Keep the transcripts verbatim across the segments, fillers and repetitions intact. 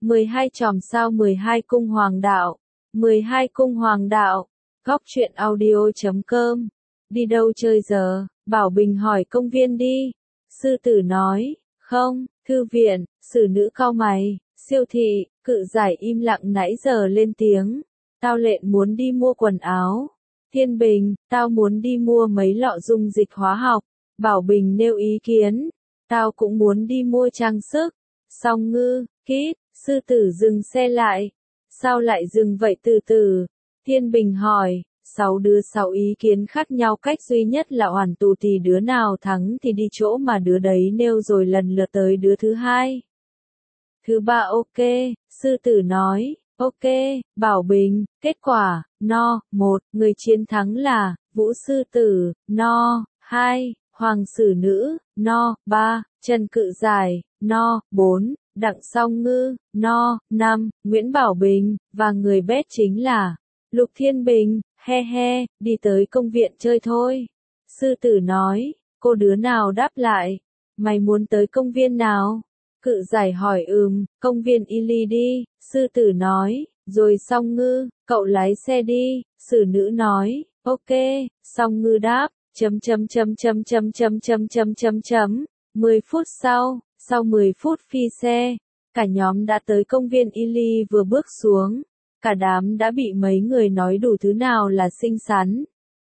mười hai chòm sao mười hai cung hoàng đạo. mười hai cung hoàng đạo. Góc truyện audio chấm com. Đi đâu chơi giờ? Bảo Bình hỏi. Công viên đi. Sư tử nói. Không, thư viện. Sử nữ cau mày. Siêu thị. Cự giải im lặng nãy giờ lên tiếng. Tao lện muốn đi mua quần áo. Thiên Bình, tao muốn đi mua mấy lọ dung dịch hóa học. Bảo Bình nêu ý kiến. Tao cũng muốn đi mua trang sức. Song Ngư, Kít, sư tử dừng xe lại. Sao lại dừng vậy từ từ? Thiên Bình hỏi. Sáu đứa sáu ý kiến khác nhau, cách duy nhất là hoàn tù thì đứa nào thắng thì đi chỗ mà đứa đấy nêu rồi lần lượt tới đứa thứ hai. Thứ ba ok, sư tử nói. Ok, Bảo Bình, kết quả, no, một, người chiến thắng là, Vũ sư tử, no, hai, Hoàng sử nữ, no, ba, Trần cự giải, no, bốn, Đặng Song Ngư, no, năm, Nguyễn Bảo Bình, và người bét chính là, Lục Thiên Bình, he he, đi tới công viện chơi thôi. Sư tử nói, cô đứa nào đáp lại, mày muốn tới công viên nào? Cự giải hỏi ừm, công viên Y đi, sư tử nói, rồi Song Ngư, cậu lái xe đi, sử nữ nói, ok, Song Ngư đáp, chấm chấm chấm chấm chấm chấm chấm chấm chấm chấm, mười phút sau, sau mười phút phi xe, cả nhóm đã tới công viên Y vừa bước xuống, cả đám đã bị mấy người nói đủ thứ nào là xinh xắn,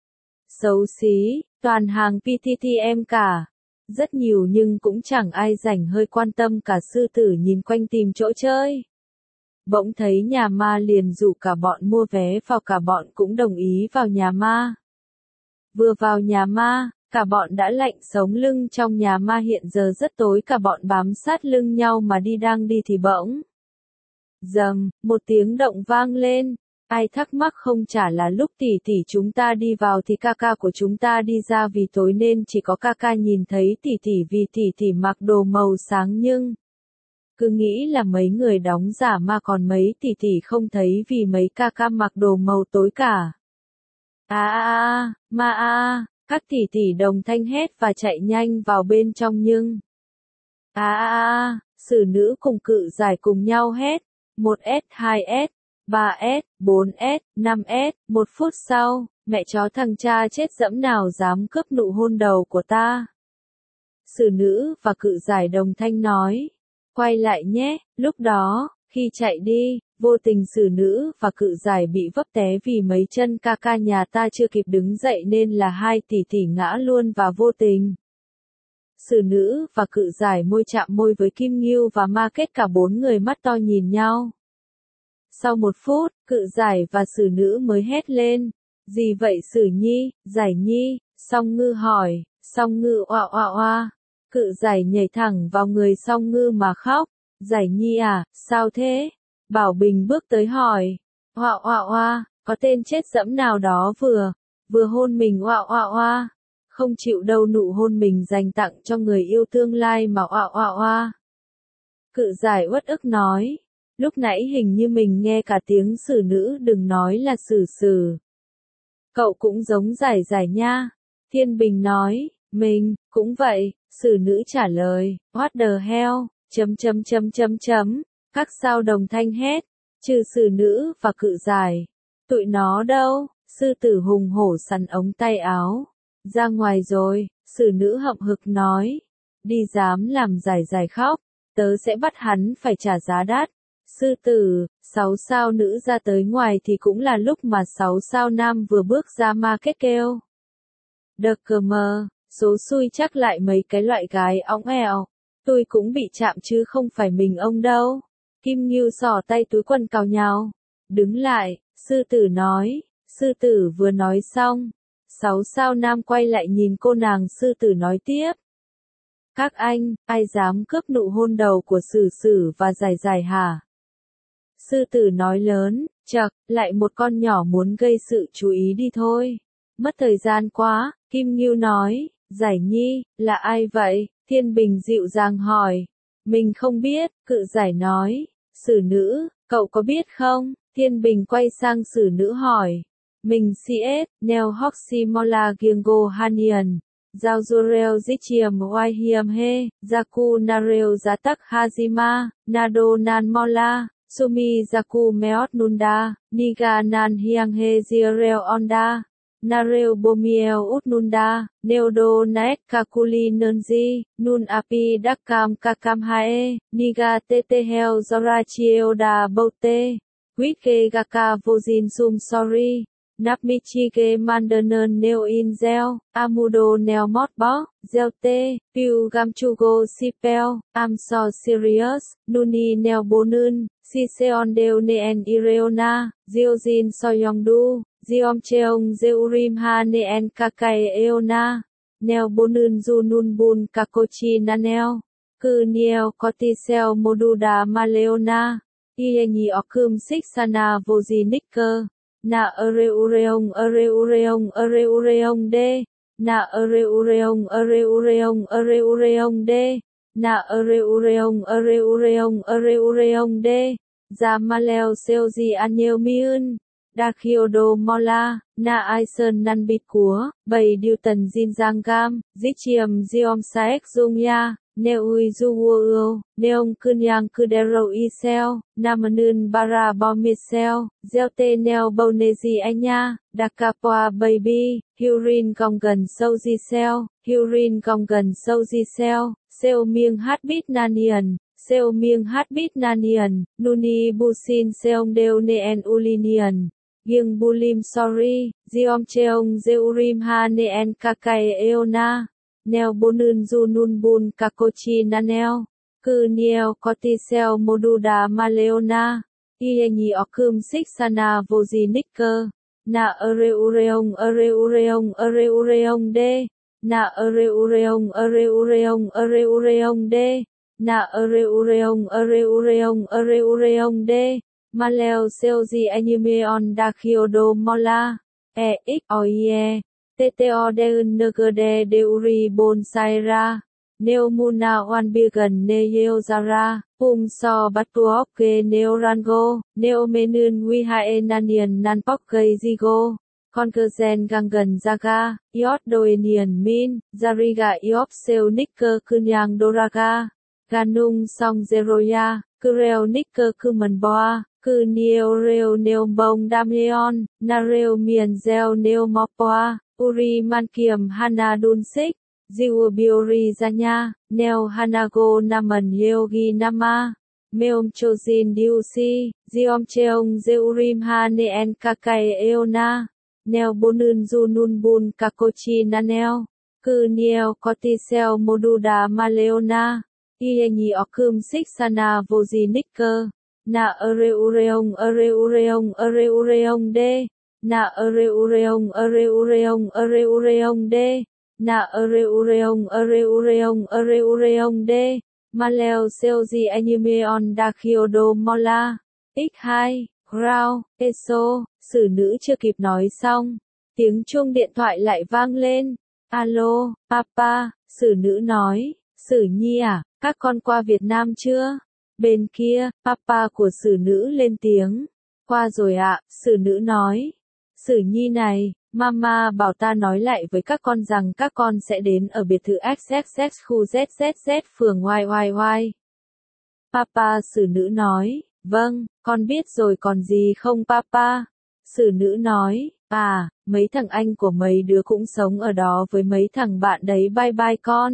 xấu xí, toàn hàng pê tê tê em cả. Rất nhiều nhưng cũng chẳng ai rảnh hơi quan tâm cả. Sư tử nhìn quanh tìm chỗ chơi. Bỗng thấy nhà ma liền rủ cả bọn mua vé vào, cả bọn cũng đồng ý vào nhà ma. Vừa vào nhà ma, cả bọn đã lạnh sống lưng. Trong nhà ma hiện giờ rất tối, cả bọn bám sát lưng nhau mà đi, đang đi thì bỗng dầm, một tiếng động vang lên. Ai thắc mắc không trả là lúc tỷ tỷ chúng ta đi vào thì ca ca của chúng ta đi ra, vì tối nên chỉ có ca ca nhìn thấy tỷ tỷ vì tỷ tỷ mặc đồ màu sáng, nhưng cứ nghĩ là mấy người đóng giả ma, còn mấy tỷ tỷ không thấy vì mấy ca ca mặc đồ màu tối cả. A a a, ma a, các tỷ tỷ đồng thanh hét và chạy nhanh vào bên trong, nhưng a a a, sử nữ cùng cự giải cùng nhau hét, một S, hai S, ba S, bốn S, năm S, một phút sau, mẹ chó thằng cha chết dẫm nào dám cướp nụ hôn đầu của ta. Sử nữ và cự giải đồng thanh nói, quay lại nhé. Lúc đó, khi chạy đi, vô tình sử nữ và cự giải bị vấp té vì mấy chân ca ca nhà ta chưa kịp đứng dậy nên là hai tỷ tỷ ngã luôn và vô tình. Sử nữ và cự giải môi chạm môi với Kim Ngưu và Ma Kết, cả bốn người mắt to nhìn nhau. Sau một phút, cự giải và sử nữ mới hét lên. Gì vậy Sử Nhi, Giải Nhi? Song Ngư hỏi. Song Ngư oa oa oa. Cự giải nhảy thẳng vào người Song Ngư mà khóc. Giải Nhi à, sao thế? Bảo Bình bước tới hỏi. Oa oa oa, có tên chết dẫm nào đó vừa, vừa hôn mình oa oa oa. Không chịu đâu nụ hôn mình dành tặng cho người yêu tương lai mà oa oa oa. Cự giải uất ức nói. Lúc nãy hình như mình nghe cả tiếng sử nữ, đừng nói là sử sử. Cậu cũng giống giải giải nha. Thiên Bình nói, mình, cũng vậy, sử nữ trả lời, what the hell, chấm chấm chấm chấm chấm, các sao đồng thanh hét, trừ sử nữ và cự giải. Tụi nó đâu? Sư tử hùng hổ sắn ống tay áo. Ra ngoài rồi, sử nữ hậm hực nói. Đi dám làm giải giải khóc, tớ sẽ bắt hắn phải trả giá đắt. Sư tử, sáu sao nữ ra tới ngoài thì cũng là lúc mà sáu sao nam vừa bước ra Ma Kết kêu. Đờ cờ mờ, số xui chắc lại mấy cái loại gái óng ẻo. Tôi cũng bị chạm chứ không phải mình ông đâu. Kim Ngưu xỏ tay túi quần cào nhào. Đứng lại, sư tử nói. Sư tử vừa nói xong, sáu sao nam quay lại nhìn cô nàng. Sư tử nói tiếp. Các anh, ai dám cướp nụ hôn đầu của sử sử và giải giải hả? Sư tử nói lớn, chậc, lại một con nhỏ muốn gây sự chú ý đi thôi. Mất thời gian quá. Kim Ngưu nói, Giải Nhi, là ai vậy? Thiên Bình dịu dàng hỏi. Mình không biết, cự giải nói. Sử nữ, cậu có biết không? Thiên Bình quay sang sử nữ hỏi. Mình xê ét, Neo Hoximola Giengo Hanian. Giao Zurel Zichiam Waihiam He, Zaku Narel Zatak Hajima, Nado Nan Mola, Sumi Zaku Meot Nunda, Niga Nan Hiang He Zirel Onda, Narel Bomiel Ut Nunda, Neodo Naet Kakuli Nunzi, Nun Api Dakam Kakam Hae, Niga Tete Hel Zorachioda Bote, Witke Gaka Vojin Sum Sorry. Napmichige Mandanen Neo In Zel, Amudo Neo Motbo, Zelte, Piu Gamchugo Sipel, Am So Sirius, Nuni Neo Bonun, Siseon Deo Neen Ireona, Ziozin Soyongdu, Ziom Cheong Zeurim Ha Neen Kakai Eona, Neo Bonun Junun Bun Kakochi Nanel, Ku Niel Kotisel Moduda Maleona, Ienyi Okum Sixana Vozi Nicker. Na Areureong Areureong Areureong de, Na Areureong Areureong Areureong de, Na Areureong Areureong Areureong de, Zamaleo Seoji Anil Miun, Dakiodo Mola, Na Aisen Nan Bịt Cúa, Bầy Điều Tần Jin Giang Gam, Zichiam Ziom Saek Dung Ya. Neui Zuwuo, Neong Kunyang Kudero Isel, Namanun Bara Bomisel, Zelte Neo Bonezi Anya, Dakapoa Baby, Hurin Gong Gần Sâu Di Sel, Hurin Gong Gần Sâu Di Sel, Seo Mieng Hát Bít Nanian, Seo Mieng Hát Bít Nanian, Nuni Busin Seong Deo Neen Ulinian, Gieng Bulim Sorry, Ziom Cheong Zeurim Ha Neen Kakai Eona. Neo Bonun Junun Bun Kakochi Nanel, Ku Niel Kotisel Moduda Maleona, Ienyi Okum Sixana Vozi Nicker, Na Areureong Areureong Areureong de, Na Areureong Areureong Areureong de, Na Areureong Areureong Areureong de, Maleo Seoji Anyumeon Dakiodo Mola, E X Oye. Tto Deun Nugade Deuri Bon Saira, Neo Muna Wan Bigan Neo Zara, Pum So Batuoke Neo Rango, Neo Menun Wihae Nanian Nanpoke Zigo, Conkerzen Gangan Zaga, Yot Doenian Min, Zariga Yop Seo Nicker Kunyang Doraga, Ganung Song Zeroya, Kureo Nicker Kumanboa, Ku Neo Reo Neo Bong Damion, Nareo Mien Zel Neo Mopoa. Uri Mankiam Hana Dunsik, Ziu Biori Zanya, Neo Hanago Naman Yogi Nama, Meom Chojin Diusi, Ziom Cheong Zeurim Ha Neen Kakai Eona, Neo Bonun Junun Bun Kakochi Nanel, Ku Niel Kotisel Moduda Maleona, Ienyi Okum Sixana Vozi Nicker, Na Areureong Areureong Areureong de. Na Areureong Areureong Areureong de, Na Areureong Areureong Areureong de, Maleo Seoji Anyumeon Dakiodo Mola, x hai, Grau, Eso, xử nữ chưa kịp nói xong, tiếng chuông điện thoại lại vang lên, alo, papa, xử nữ nói, Sử Nhi à, các con qua Việt Nam chưa? Bên kia, papa của xử nữ lên tiếng, qua rồi ạ, xử nữ nói. Sử Nhi này, mama bảo ta nói lại với các con rằng các con sẽ đến ở biệt thự ích ích ích khu Z Z Z phường Y Y Y. Papa xử nữ nói, vâng, con biết rồi còn gì không papa? Xử nữ nói, à, mấy thằng anh của mấy đứa cũng sống ở đó với mấy thằng bạn đấy bye bye con.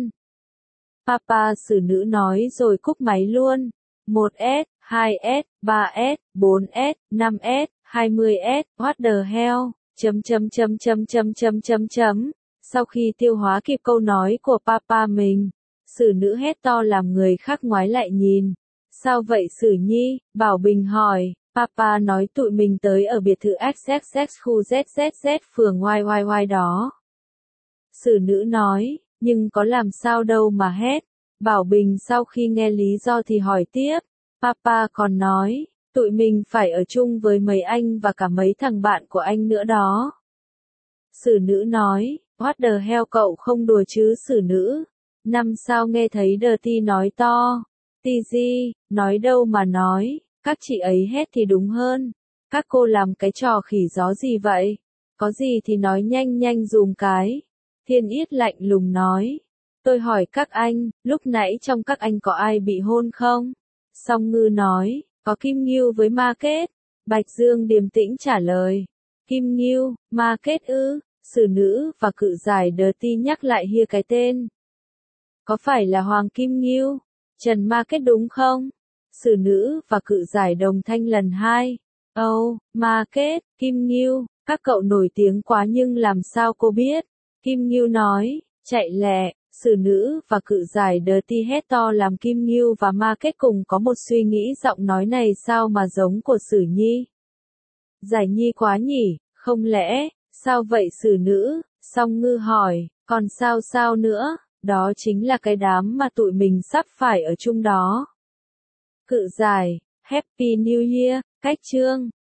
Papa xử nữ nói rồi cúp máy luôn. một S, hai S, ba S, bốn S, năm S, hai mươi S, what the hell, chấm chấm chấm chấm chấm chấm chấm chấm. Sau khi tiêu hóa kịp câu nói của papa mình, xử nữ hét to làm người khác ngoái lại nhìn. Sao vậy Sử Nhi? Bảo Bình hỏi. Papa nói tụi mình tới ở biệt thự ích ích ích khu Z Z Z phường Y Y Y đó. Sử nữ nói, nhưng có làm sao đâu mà hét. Bảo Bình sau khi nghe lý do thì hỏi tiếp. Papa còn nói, tụi mình phải ở chung với mấy anh và cả mấy thằng bạn của anh nữa đó. Sử nữ nói, what the hell cậu không đùa chứ Sử nữ. Năm sao nghe thấy Dirty nói to. Tì gì, nói đâu mà nói, các chị ấy hét thì đúng hơn. Các cô làm cái trò khỉ gió gì vậy? Có gì thì nói nhanh nhanh dùm cái. Thiên Yết lạnh lùng nói. Tôi hỏi các anh, lúc nãy trong các anh có ai bị hôn không? Song Ngư nói, có Kim Ngưu với Ma Kết. Bạch Dương điềm tĩnh trả lời. Kim Ngưu, Ma Kết ư? Sử nữ và cự giải đờ ti nhắc lại hia cái tên. Có phải là Hoàng Kim Ngưu, Trần Ma Kết đúng không? Sử nữ và cự giải đồng thanh lần hai. Âu, oh, Ma Kết, Kim Ngưu, các cậu nổi tiếng quá nhưng làm sao cô biết? Kim Ngưu nói, chạy lẹ. Sử nữ và cự giải đờ ti hét to làm Kim Ngưu và Ma Kết cùng có một suy nghĩ giọng nói này sao mà giống của Sử Nhi. Giải Nhi quá nhỉ, không lẽ, sao vậy Sử nữ? Song Ngư hỏi, còn sao sao nữa, đó chính là cái đám mà tụi mình sắp phải ở chung đó. Cự giải, Happy New Year, cách chương.